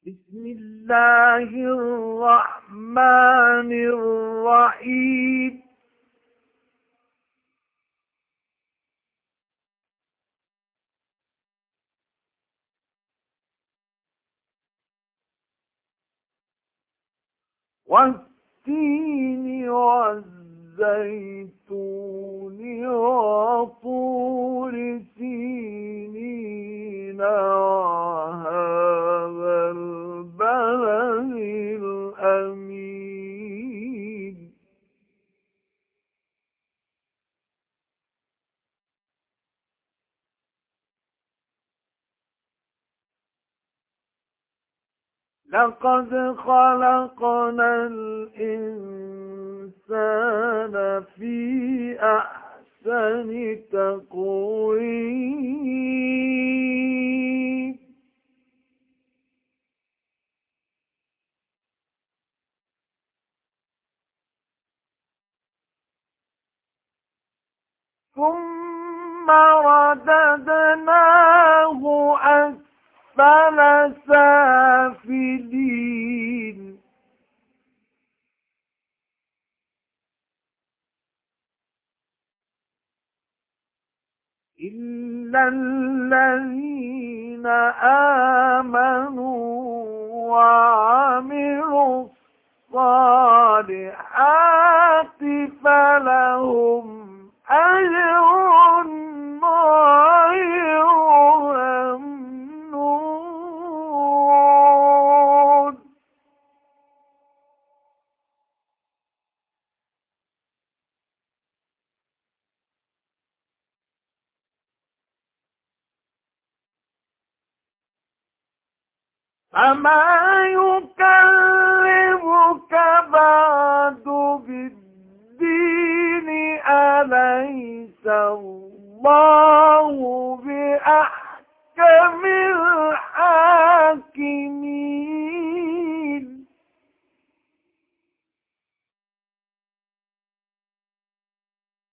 بسم الله الرحمن الرحيم. والتين والزيتون وطور سينين وهذا البلد الأمين. لقد خلقنا الإنسان في أحسن تقويم. ثم رددناه أسفل سافلين. إلا الذين آمنوا وعملوا الصالحات فلهم أجر غير ممنون. فما يكذبك بعد بالدين، أليس الله بأحسن